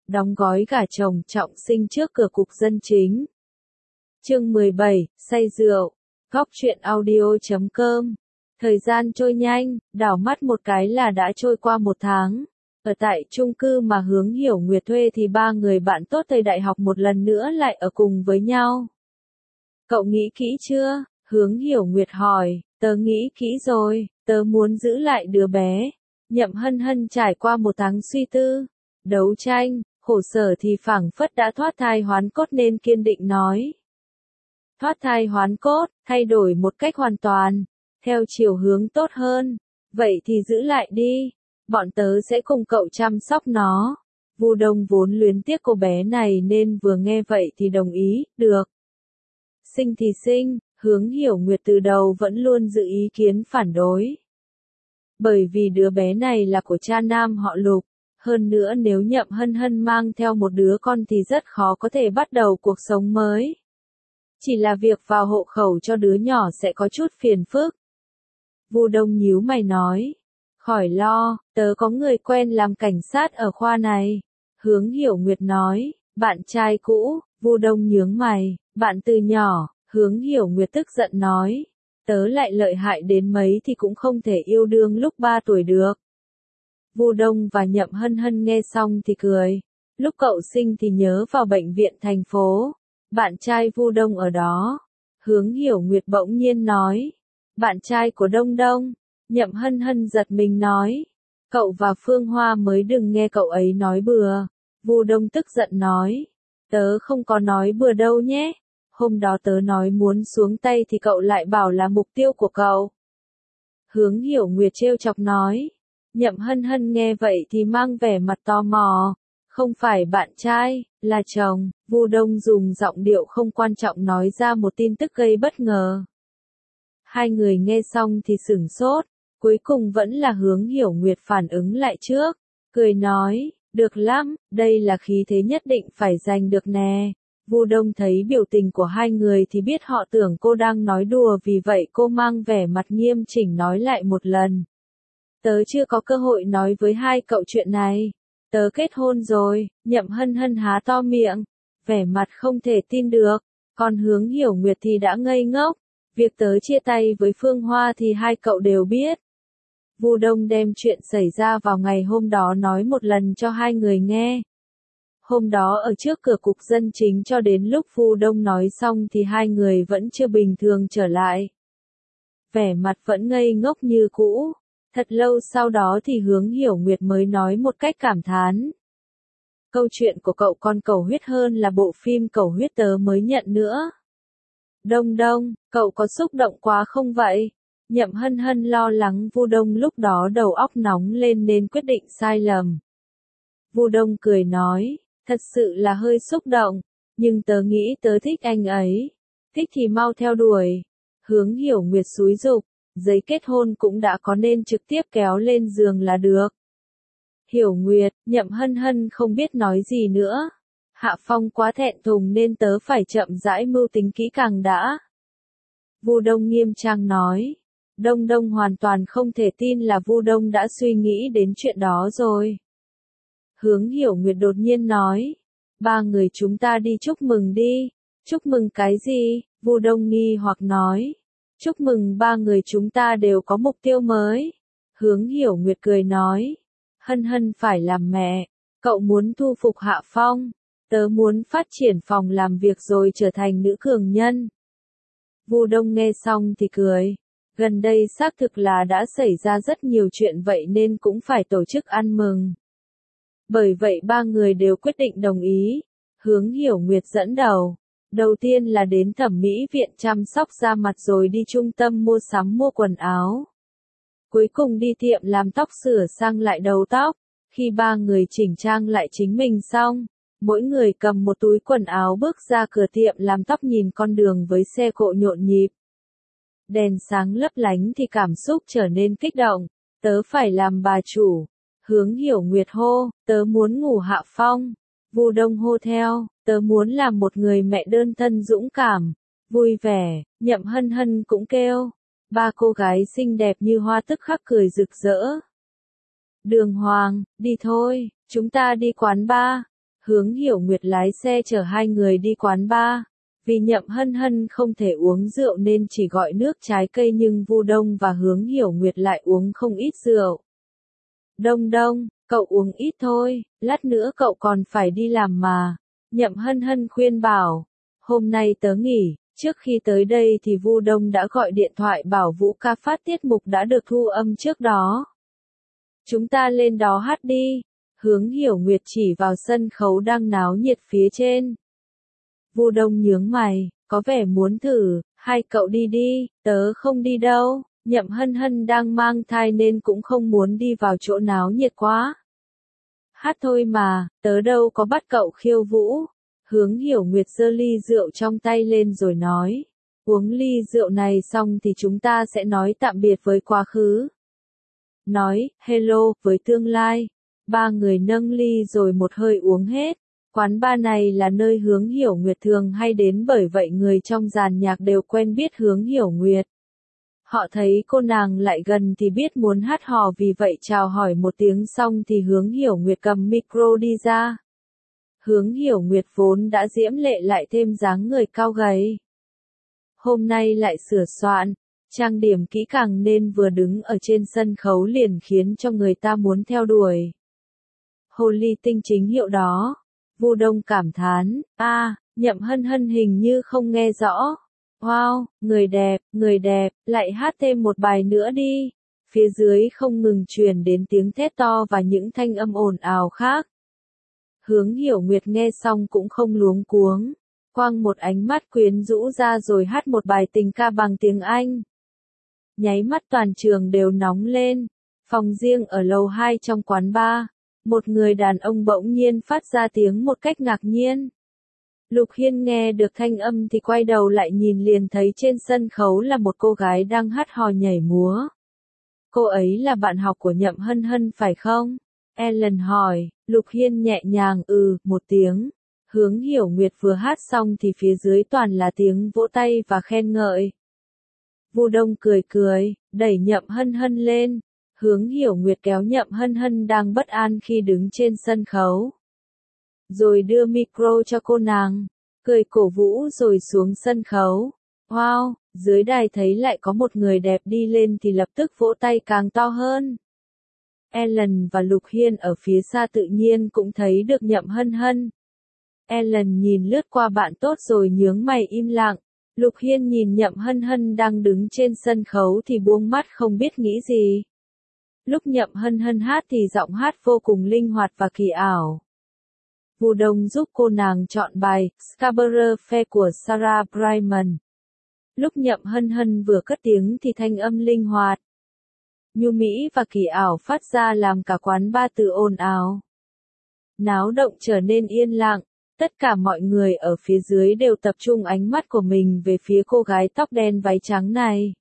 đóng gói gả chồng trọng sinh trước cửa cục dân chính. Chương 17, say rượu. Góc truyện audio.com. Thời gian trôi nhanh, đảo mắt một cái là đã trôi qua một tháng. Ở tại chung cư mà Hướng Hiểu Nguyệt thuê thì ba người bạn tốt thời đại học một lần nữa lại ở cùng với nhau. Cậu nghĩ kỹ chưa? Hướng Hiểu Nguyệt hỏi. Tớ nghĩ kỹ rồi, tớ muốn giữ lại đứa bé. Nhậm Hân Hân trải qua một tháng suy tư, đấu tranh, khổ sở thì phảng phất đã thoát thai hoán cốt nên kiên định nói. Thoát thai hoán cốt, thay đổi một cách hoàn toàn, theo chiều hướng tốt hơn. Vậy thì giữ lại đi, bọn tớ sẽ cùng cậu chăm sóc nó. Vu Đông vốn luyến tiếc cô bé này nên vừa nghe vậy thì đồng ý, được. Sinh thì sinh, Hướng Hiểu Nguyệt từ đầu vẫn luôn giữ ý kiến phản đối. Bởi vì đứa bé này là của cha nam họ Lục, hơn nữa nếu Nhậm Hân Hân mang theo một đứa con thì rất khó có thể bắt đầu cuộc sống mới. Chỉ là việc vào hộ khẩu cho đứa nhỏ sẽ có chút phiền phức. Vu Đông nhíu mày nói, khỏi lo, tớ có người quen làm cảnh sát ở khoa này. Hướng Hiểu Nguyệt nói, bạn trai cũ. Vu Đông nhướng mày, bạn từ nhỏ. Hướng Hiểu Nguyệt tức giận nói, tớ lại lợi hại đến mấy thì cũng không thể yêu đương lúc 3 tuổi được. Vu Đông và Nhậm Hân Hân nghe xong thì cười, lúc cậu sinh thì nhớ vào bệnh viện thành phố, bạn trai Vu Đông ở đó. Hướng Hiểu Nguyệt bỗng nhiên nói, bạn trai của Đông Đông. Nhậm Hân Hân giật mình nói, cậu và Phương Hoa mới đừng nghe cậu ấy nói bừa. Vu Đông tức giận nói, tớ không có nói bừa đâu nhé. Hôm đó tớ nói muốn xuống tay thì cậu lại bảo là mục tiêu của cậu. Hướng Hiểu Nguyệt trêu chọc nói. Nhậm Hân Hân nghe vậy thì mang vẻ mặt tò mò. Không phải bạn trai, là chồng. Vu Đông dùng giọng điệu không quan trọng nói ra một tin tức gây bất ngờ. Hai người nghe xong thì sửng sốt. Cuối cùng vẫn là Hướng Hiểu Nguyệt phản ứng lại trước. Cười nói, được lắm, đây là khí thế nhất định phải giành được nè. Vu Đông thấy biểu tình của hai người thì biết họ tưởng cô đang nói đùa, vì vậy cô mang vẻ mặt nghiêm chỉnh nói lại một lần. Tớ chưa có cơ hội nói với hai cậu chuyện này. Tớ kết hôn rồi. Nhậm Hân Hân há to miệng, vẻ mặt không thể tin được. Còn Hướng Hiểu Nguyệt thì đã ngây ngốc. Việc tớ chia tay với Phương Hoa thì hai cậu đều biết. Vu Đông đem chuyện xảy ra vào ngày hôm đó nói một lần cho hai người nghe. Hôm đó ở trước cửa cục dân chính cho đến lúc Vu Đông nói xong thì hai người vẫn chưa bình thường trở lại. Vẻ mặt vẫn ngây ngốc như cũ. Thật lâu sau đó thì Hướng Hiểu Nguyệt mới nói một cách cảm thán. Câu chuyện của cậu còn cầu huyết hơn là bộ phim Cầu Huyết tớ mới nhận nữa. Đông Đông, cậu có xúc động quá không vậy? Nhậm Hân Hân lo lắng Vu Đông lúc đó đầu óc nóng lên nên quyết định sai lầm. Vu Đông cười nói, thật sự là hơi xúc động, nhưng tớ nghĩ tớ thích anh ấy. Thích thì mau theo đuổi. Hướng Hiểu Nguyệt xúi giục, giấy kết hôn cũng đã có nên trực tiếp kéo lên giường là được. Hiểu Nguyệt, Nhậm Hân Hân không biết nói gì nữa. Hạ Phong quá thẹn thùng nên tớ phải chậm rãi mưu tính kỹ càng đã. Vu Đông nghiêm trang nói. Đông Đông hoàn toàn không thể tin là Vu Đông đã suy nghĩ đến chuyện đó rồi. Hướng Hiểu Nguyệt đột nhiên nói. Ba người chúng ta đi chúc mừng đi. Chúc mừng cái gì? Vu Đông nghi hoặc nói. Chúc mừng ba người chúng ta đều có mục tiêu mới. Hướng Hiểu Nguyệt cười nói. Hân Hân phải làm mẹ. Cậu muốn thu phục Hạ Phong. Tớ muốn phát triển phòng làm việc rồi trở thành nữ cường nhân. Vu Đông nghe xong thì cười. Gần đây xác thực là đã xảy ra rất nhiều chuyện vậy nên cũng phải tổ chức ăn mừng. Bởi vậy ba người đều quyết định đồng ý. Hướng Hiểu Nguyệt dẫn đầu. Đầu tiên là đến thẩm mỹ viện chăm sóc da mặt rồi đi trung tâm mua sắm mua quần áo. Cuối cùng đi tiệm làm tóc sửa sang lại đầu tóc. Khi ba người chỉnh trang lại chính mình xong, mỗi người cầm một túi quần áo bước ra cửa tiệm làm tóc nhìn con đường với xe cộ nhộn nhịp. Đèn sáng lấp lánh thì cảm xúc trở nên kích động. Tớ phải làm bà chủ. Hướng Hiểu Nguyệt hô, tớ muốn ngủ Hạ Phong. Vu Đông hô theo, tớ muốn làm một người mẹ đơn thân dũng cảm, vui vẻ. Nhậm Hân Hân cũng kêu. Ba cô gái xinh đẹp như hoa tức khắc cười rực rỡ. Đường Hoàng, đi thôi, chúng ta đi quán bar. Hướng Hiểu Nguyệt lái xe chở hai người đi quán bar. Vì Nhậm Hân Hân không thể uống rượu nên chỉ gọi nước trái cây nhưng Vu Đông và Hướng Hiểu Nguyệt lại uống không ít rượu. Đông Đông, cậu uống ít thôi, lát nữa cậu còn phải đi làm mà. Nhậm Hân Hân khuyên bảo, hôm nay tớ nghỉ, trước khi tới đây thì Vu Đông đã gọi điện thoại bảo Vũ ca phát tiết mục đã được thu âm trước đó. Chúng ta lên đó hát đi. Hướng Hiểu Nguyệt chỉ vào sân khấu đang náo nhiệt phía trên. Vu Đông nhướng mày, có vẻ muốn thử, hai cậu đi đi, tớ không đi đâu. Nhậm Hân Hân đang mang thai nên cũng không muốn đi vào chỗ náo nhiệt quá. Hát thôi mà, tớ đâu có bắt cậu khiêu vũ. Hướng Hiểu Nguyệt giơ ly rượu trong tay lên rồi nói. Uống ly rượu này xong thì chúng ta sẽ nói tạm biệt với quá khứ. Nói, hello, với tương lai. Ba người nâng ly rồi một hơi uống hết. Quán bar này là nơi Hướng Hiểu Nguyệt thường hay đến bởi vậy người trong dàn nhạc đều quen biết Hướng Hiểu Nguyệt. Họ thấy cô nàng lại gần thì biết muốn hát hò vì vậy chào hỏi một tiếng xong thì Hướng Hiểu Nguyệt cầm micro đi ra. Hướng Hiểu Nguyệt vốn đã diễm lệ lại thêm dáng người cao gầy. Hôm nay lại sửa soạn, trang điểm kỹ càng nên vừa đứng ở trên sân khấu liền khiến cho người ta muốn theo đuổi. Hồ ly tinh chính hiệu đó. Vu Đông cảm thán, Nhậm Hân Hân hình như không nghe rõ. Wow, người đẹp, lại hát thêm một bài nữa đi. Phía dưới không ngừng truyền đến tiếng thét to và những thanh âm ồn ào khác. Hướng Hiểu Nguyệt nghe xong cũng không luống cuống. Quăng một ánh mắt quyến rũ ra rồi hát một bài tình ca bằng tiếng Anh. Nháy mắt toàn trường đều nóng lên. Phòng riêng ở lầu 2 trong quán bar. Một người đàn ông bỗng nhiên phát ra tiếng một cách ngạc nhiên. Lục Hiên nghe được thanh âm thì quay đầu lại nhìn liền thấy trên sân khấu là một cô gái đang hát hò nhảy múa. Cô ấy là bạn học của Nhậm Hân Hân phải không? Ellen hỏi, Lục Hiên nhẹ nhàng một tiếng. Hướng Hiểu Nguyệt vừa hát xong thì phía dưới toàn là tiếng vỗ tay và khen ngợi. Vu Đông cười, đẩy Nhậm Hân Hân lên. Hướng Hiểu Nguyệt kéo Nhậm Hân Hân đang bất an khi đứng trên sân khấu. Rồi đưa micro cho cô nàng, cười cổ vũ rồi xuống sân khấu. Wow, dưới đài thấy lại có một người đẹp đi lên thì lập tức vỗ tay càng to hơn. Ellen và Lục Hiên ở phía xa tự nhiên cũng thấy được Nhậm Hân Hân. Ellen nhìn lướt qua bạn tốt rồi nhướng mày im lặng. Lục Hiên nhìn Nhậm Hân Hân đang đứng trên sân khấu thì buông mắt không biết nghĩ gì. Lúc Nhậm Hân Hân hát thì giọng hát vô cùng linh hoạt và kỳ ảo. Vu Đông giúp cô nàng chọn bài Scarborough Fair của Sarah Brightman. Lúc Nhậm Hân Hân vừa cất tiếng thì thanh âm linh hoạt, nhu mỹ và kỳ ảo phát ra làm cả quán bar từ ồn ào. Náo động trở nên yên lặng, tất cả mọi người ở phía dưới đều tập trung ánh mắt của mình về phía cô gái tóc đen váy trắng này.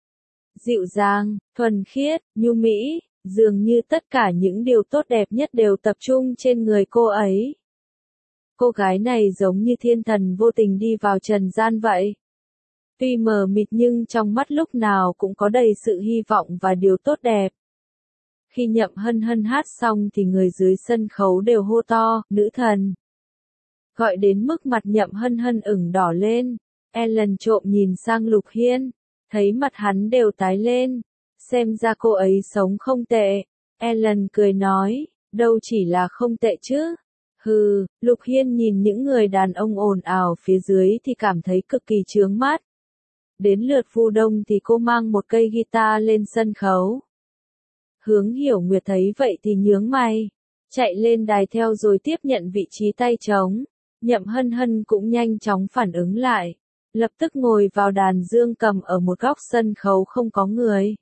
Dịu dàng, thuần khiết, nhu mỹ, dường như tất cả những điều tốt đẹp nhất đều tập trung trên người cô ấy. Cô gái này giống như thiên thần vô tình đi vào trần gian vậy. Tuy mờ mịt nhưng trong mắt lúc nào cũng có đầy sự hy vọng và điều tốt đẹp. Khi Nhậm Hân Hân hát xong thì người dưới sân khấu đều hô to, nữ thần. Gọi đến mức mặt Nhậm Hân Hân ửng đỏ lên. Ellen trộm nhìn sang Lục Hiên, thấy mặt hắn đều tái lên. Xem ra cô ấy sống không tệ. Ellen cười nói, đâu chỉ là không tệ chứ. Lục Hiên nhìn những người đàn ông ồn ào phía dưới thì cảm thấy cực kỳ chướng mắt. Đến lượt Vu Đông thì cô mang một cây guitar lên sân khấu. Hướng Hiểu Nguyệt thấy vậy thì nhướng mày, chạy lên đài theo rồi tiếp nhận vị trí tay trống. Nhậm Hân Hân cũng nhanh chóng phản ứng lại, lập tức ngồi vào đàn dương cầm ở một góc sân khấu không có người.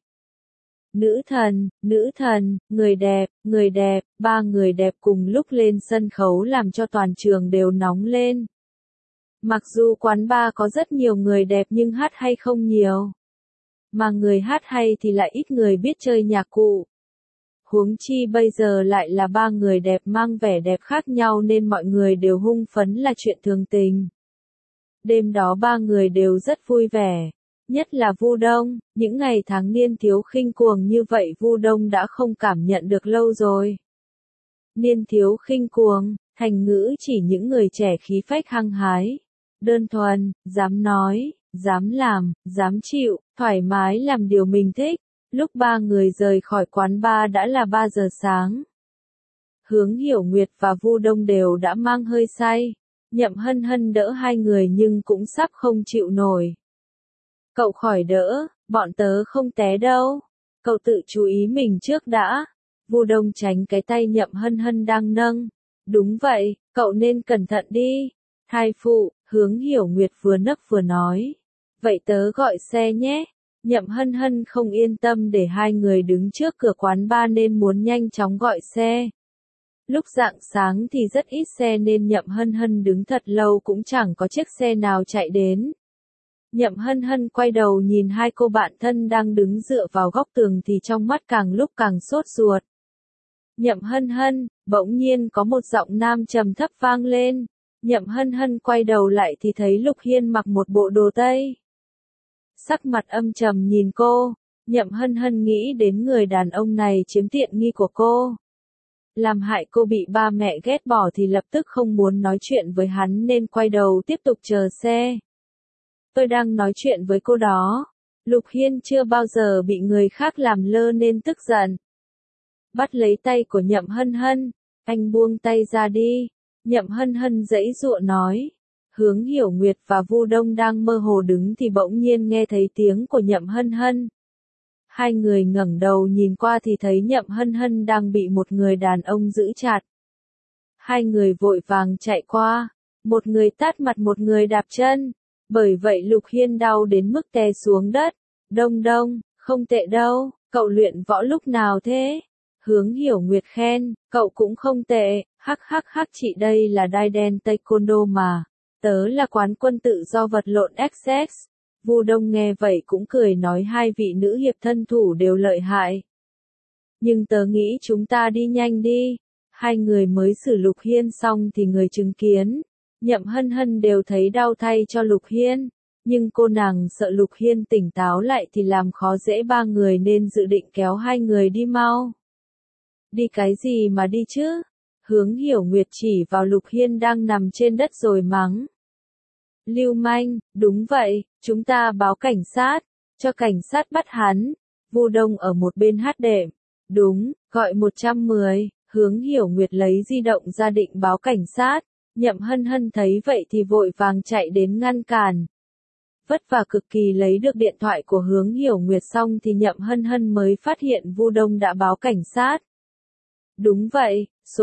Nữ thần, người đẹp, ba người đẹp cùng lúc lên sân khấu làm cho toàn trường đều nóng lên. Mặc dù quán bar có rất nhiều người đẹp nhưng hát hay không nhiều. Mà người hát hay thì lại ít người biết chơi nhạc cụ. Huống chi bây giờ lại là ba người đẹp mang vẻ đẹp khác nhau nên mọi người đều hưng phấn là chuyện thường tình. Đêm đó ba người đều rất vui vẻ. Nhất là Vu Đông, những ngày tháng niên thiếu khinh cuồng như vậy Vu Đông đã không cảm nhận được lâu rồi. Niên thiếu khinh cuồng, Thành ngữ chỉ những người trẻ khí phách hăng hái, đơn thuần, dám nói, dám làm, dám chịu, thoải mái làm điều mình thích. Lúc ba người rời khỏi quán bar đã là 3 giờ sáng. Hướng Hiểu Nguyệt và Vu Đông đều đã mang hơi say. Nhậm Hân Hân đỡ hai người nhưng cũng sắp không chịu nổi. Cậu khỏi đỡ, bọn tớ không té đâu. Cậu tự chú ý mình trước đã. Vu Đông tránh cái tay Nhậm Hân Hân đang nâng. Đúng vậy, cậu nên cẩn thận đi. Thai phụ, Hướng Hiểu Nguyệt vừa nấc vừa nói. Vậy tớ gọi xe nhé. Nhậm Hân Hân không yên tâm để hai người đứng trước cửa quán bar nên muốn nhanh chóng gọi xe. Lúc rạng sáng thì rất ít xe nên Nhậm Hân Hân đứng thật lâu cũng chẳng có chiếc xe nào chạy đến. Nhậm Hân Hân quay đầu nhìn hai cô bạn thân đang đứng dựa vào góc tường thì trong mắt càng lúc càng sốt ruột. Nhậm Hân Hân, bỗng nhiên có một giọng nam trầm thấp vang lên. Nhậm Hân Hân quay đầu lại thì thấy Lục Hiên mặc một bộ đồ tây. Sắc mặt âm trầm nhìn cô, Nhậm Hân Hân nghĩ đến người đàn ông này chiếm tiện nghi của cô. Làm hại cô bị ba mẹ ghét bỏ thì lập tức không muốn nói chuyện với hắn nên quay đầu tiếp tục chờ xe. Tôi đang nói chuyện với cô đó. Lục Hiên chưa bao giờ bị người khác làm lơ nên tức giận. Bắt lấy tay của Nhậm Hân Hân, anh buông tay ra đi. Nhậm Hân Hân giãy giụa nói. Hướng Hiểu Nguyệt và Vu Đông đang mơ hồ đứng thì bỗng nhiên nghe thấy tiếng của Nhậm Hân Hân. Hai người ngẩng đầu nhìn qua thì thấy Nhậm Hân Hân đang bị một người đàn ông giữ chặt. Hai người vội vàng chạy qua, một người tát mặt một người đạp chân. Bởi vậy Lục Hiên đau đến mức té xuống đất. Đông Đông, không tệ đâu, cậu luyện võ lúc nào thế? Hướng Hiểu Nguyệt khen, cậu cũng không tệ, hắc hắc hắc, chị đây là đai đen taekwondo mà. Tớ là quán quân tự do vật lộn XX. Vu Đông nghe vậy cũng cười nói hai vị nữ hiệp thân thủ đều lợi hại. Nhưng tớ nghĩ chúng ta đi nhanh đi. Hai người mới xử Lục Hiên xong thì người chứng kiến. Nhậm Hân Hân đều thấy đau thay cho Lục Hiên. Nhưng cô nàng sợ Lục Hiên tỉnh táo lại thì làm khó dễ ba người nên dự định kéo hai người đi mau. Đi cái gì mà đi chứ? Hướng Hiểu Nguyệt chỉ vào Lục Hiên đang nằm trên đất rồi mắng. Lưu manh, đúng vậy, chúng ta báo cảnh sát, cho cảnh sát bắt hắn. Vu Đông ở một bên hát đệm. Đúng, gọi 110, Hướng Hiểu Nguyệt lấy di động ra định báo cảnh sát. Nhậm Hân Hân thấy vậy thì vội vàng chạy đến ngăn cản. Vất vả cực kỳ lấy được điện thoại của Hướng Hiểu Nguyệt xong thì Nhậm Hân Hân mới phát hiện Vu Đông đã báo cảnh sát. Đúng vậy, số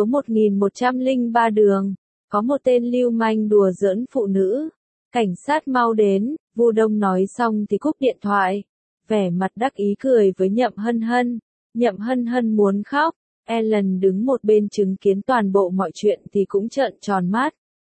1103 đường, có một tên lưu manh đùa giỡn phụ nữ. Cảnh sát mau đến, Vu Đông nói xong thì cúp điện thoại. Vẻ mặt đắc ý cười với Nhậm Hân Hân. Nhậm Hân Hân muốn khóc. Ellen đứng một bên chứng kiến toàn bộ mọi chuyện thì cũng trợn tròn mắt.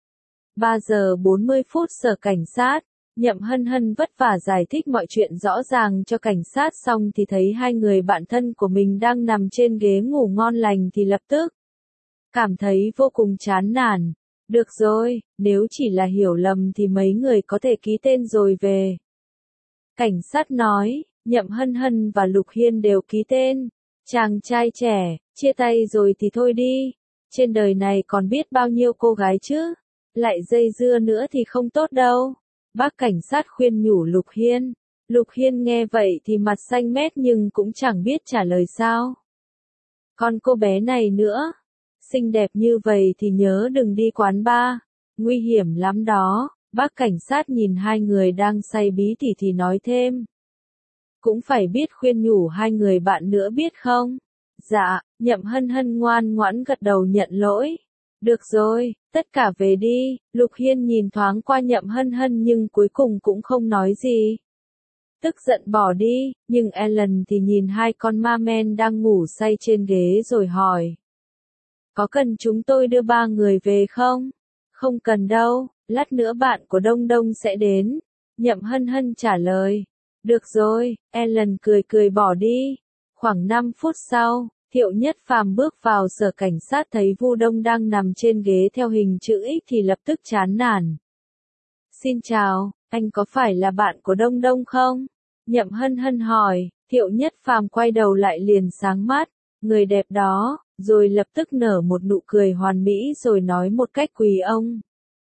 3 giờ 40 phút sở cảnh sát. Nhậm Hân Hân vất vả giải thích mọi chuyện rõ ràng cho cảnh sát xong thì thấy hai người bạn thân của mình đang nằm trên ghế ngủ ngon lành thì lập tức cảm thấy vô cùng chán nản. Được rồi, nếu chỉ là hiểu lầm thì mấy người có thể ký tên rồi về. Cảnh sát nói, Nhậm Hân Hân và Lục Hiên đều ký tên. Chàng trai trẻ, chia tay rồi thì thôi đi. Trên đời này còn biết bao nhiêu cô gái chứ. Lại dây dưa nữa thì không tốt đâu. Bác cảnh sát khuyên nhủ Lục Hiên. Lục Hiên nghe vậy thì mặt xanh mét nhưng cũng chẳng biết trả lời sao. Còn cô bé này nữa. Xinh đẹp như vậy thì nhớ đừng đi quán bar. Nguy hiểm lắm đó. Bác cảnh sát nhìn hai người đang say bí thì nói thêm. Cũng phải biết khuyên nhủ hai người bạn nữa biết không? Dạ, Nhậm Hân Hân ngoan ngoãn gật đầu nhận lỗi. Được rồi, tất cả về đi. Lục Hiên nhìn thoáng qua Nhậm Hân Hân nhưng cuối cùng cũng không nói gì. Tức giận bỏ đi, nhưng Ellen thì nhìn hai con ma men đang ngủ say trên ghế rồi hỏi. Có cần chúng tôi đưa ba người về không? Không cần đâu, lát nữa bạn của Đông Đông sẽ đến. Nhậm Hân Hân trả lời. Được rồi, Ellen cười cười bỏ đi. Khoảng 5 phút sau, Thiệu Nhất Phàm bước vào sở cảnh sát thấy Vu Đông đang nằm trên ghế theo hình chữ X thì lập tức chán nản. Xin chào, anh có phải là bạn của Đông Đông không? Nhậm Hân Hân hỏi, Thiệu Nhất Phàm quay đầu lại liền sáng mắt. Người đẹp đó, rồi lập tức nở một nụ cười hoàn mỹ rồi nói một cách quý ông.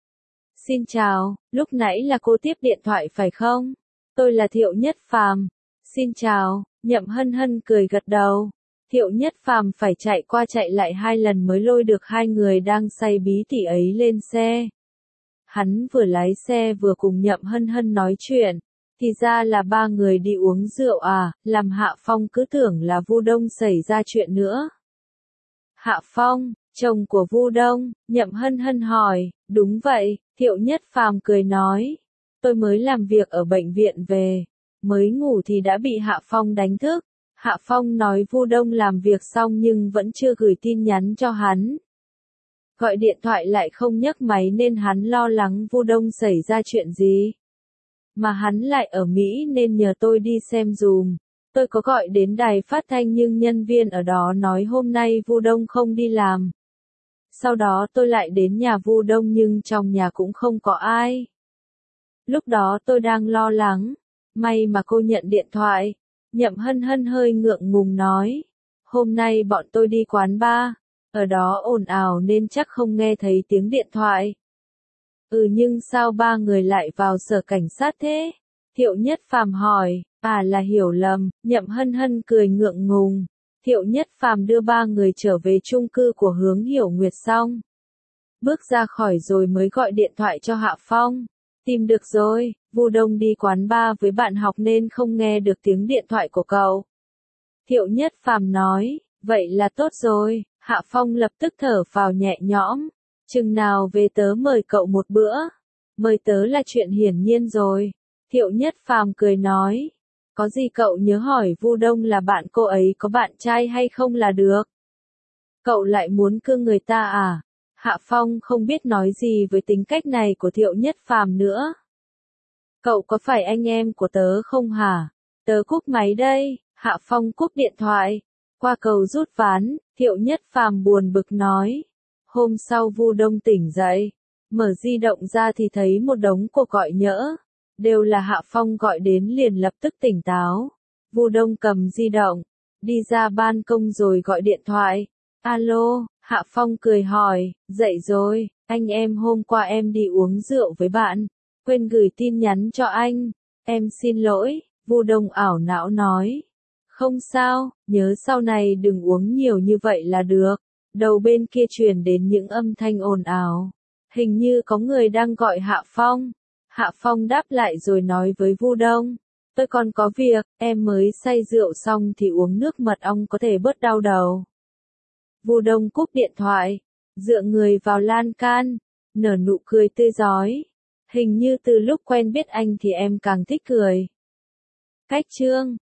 Xin chào, lúc nãy là cô tiếp điện thoại phải không? Tôi là Thiệu Nhất Phàm. Xin chào, Nhậm Hân Hân cười gật đầu. Thiệu Nhất Phàm phải chạy qua chạy lại 2 lần mới lôi được 2 người đang say bí tỉ ấy lên xe. Hắn vừa lái xe vừa cùng Nhậm Hân Hân nói chuyện, thì ra là 3 người đi uống rượu à, làm Hạ Phong cứ tưởng là Vu Đông xảy ra chuyện nữa. Hạ Phong, chồng của Vu Đông, Nhậm Hân Hân hỏi, đúng vậy, Thiệu Nhất Phàm cười nói, tôi mới làm việc ở bệnh viện về, mới ngủ thì đã bị Hạ Phong đánh thức. Hạ Phong nói Vu Đông làm việc xong nhưng vẫn chưa gửi tin nhắn cho hắn. Gọi điện thoại lại không nhấc máy nên hắn lo lắng Vu Đông xảy ra chuyện gì. Mà hắn lại ở Mỹ nên nhờ tôi đi xem dùm. Tôi có gọi đến đài phát thanh nhưng nhân viên ở đó nói hôm nay Vu Đông không đi làm. Sau đó tôi lại đến nhà Vu Đông nhưng trong nhà cũng không có ai. Lúc đó tôi đang lo lắng. May mà cô nhận điện thoại. Nhậm Hân Hân hơi ngượng ngùng nói. Hôm nay bọn tôi đi quán bar. Ở đó ồn ào nên chắc không nghe thấy tiếng điện thoại. Nhưng sao 3 người lại vào sở cảnh sát thế? Thiệu Nhất Phàm hỏi. À là hiểu lầm, Nhậm Hân Hân cười ngượng ngùng. Thiệu Nhất Phàm đưa 3 người trở về chung cư của Hướng Hiểu Nguyệt xong. Bước ra khỏi rồi mới gọi điện thoại cho Hạ Phong. Tìm được rồi, Vu Đông đi quán bar với bạn học nên không nghe được tiếng điện thoại của cậu. Thiệu Nhất Phàm nói, vậy là tốt rồi, Hạ Phong lập tức thở phào nhẹ nhõm. Chừng nào về tớ mời cậu một bữa. Mời tớ là chuyện hiển nhiên rồi. Thiệu Nhất Phàm cười nói. Có gì cậu nhớ hỏi Vu Đông là bạn cô ấy có bạn trai hay không là được. Cậu lại muốn cưa người ta à? Hạ Phong không biết nói gì với tính cách này của Thiệu Nhất Phàm nữa. Cậu có phải anh em của tớ không hả? Tớ cúp máy đây. Hạ Phong cúp điện thoại. Qua cầu rút ván, Thiệu Nhất Phàm buồn bực nói. Hôm sau Vu Đông tỉnh dậy, mở di động ra thì thấy một đống cuộc gọi nhỡ. Đều là Hạ Phong gọi đến liền lập tức tỉnh táo. Vu Đông cầm di động, đi ra ban công rồi gọi điện thoại. Alo, Hạ Phong cười hỏi, dậy rồi, anh em hôm qua em đi uống rượu với bạn, quên gửi tin nhắn cho anh. Em xin lỗi, Vu Đông ảo não nói. Không sao, nhớ sau này đừng uống nhiều như vậy là được. Đầu bên kia truyền đến những âm thanh ồn ào. Hình như có người đang gọi Hạ Phong. Hạ Phong đáp lại rồi nói với Vu Đông. Tôi còn có việc, em mới say rượu xong thì uống nước mật ong có thể bớt đau đầu. Vu Đông cúp điện thoại, dựa người vào lan can, nở nụ cười tươi rói. Hình như từ lúc quen biết anh thì em càng thích cười. Cách chương